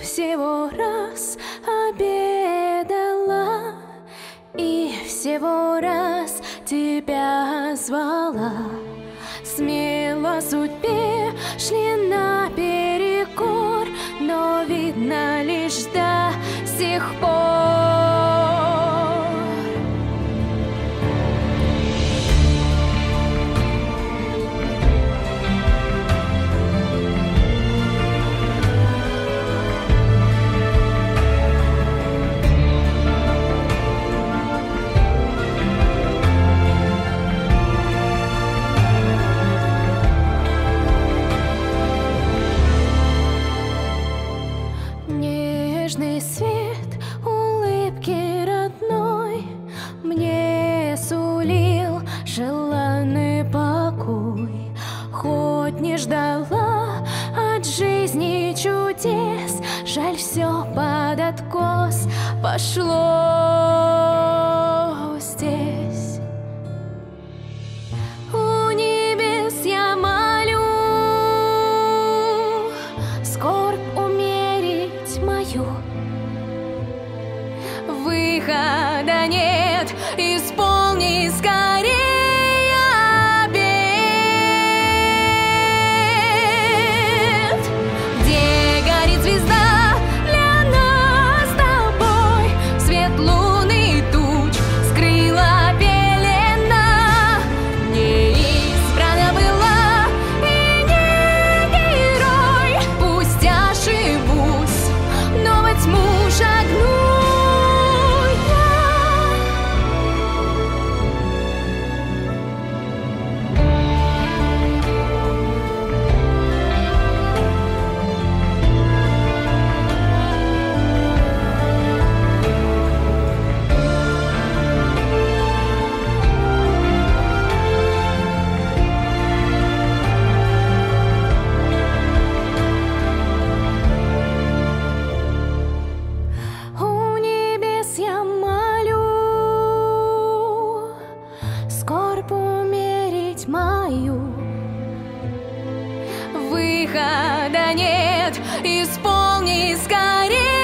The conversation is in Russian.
всего раз обедала, и всего раз тебя звала. Смело судьбе шли наперекор, но видно лишь до сих пор. Нежный свет улыбки родной мне сулил желанный покой. Хоть не ждала от жизни чудес, жаль, все под откос пошло здесь. У небес я молю скорбь умерить мою. Выхода нет, исполни скорее обет. Где горит звезда для нас с тобой, свет луны и туч скрыла пелена. Не избрана была и не герой, пусть ошибусь, но во тьму шагну. У небес я молю скорбь умерить мою. Выхода нет, исполни скорее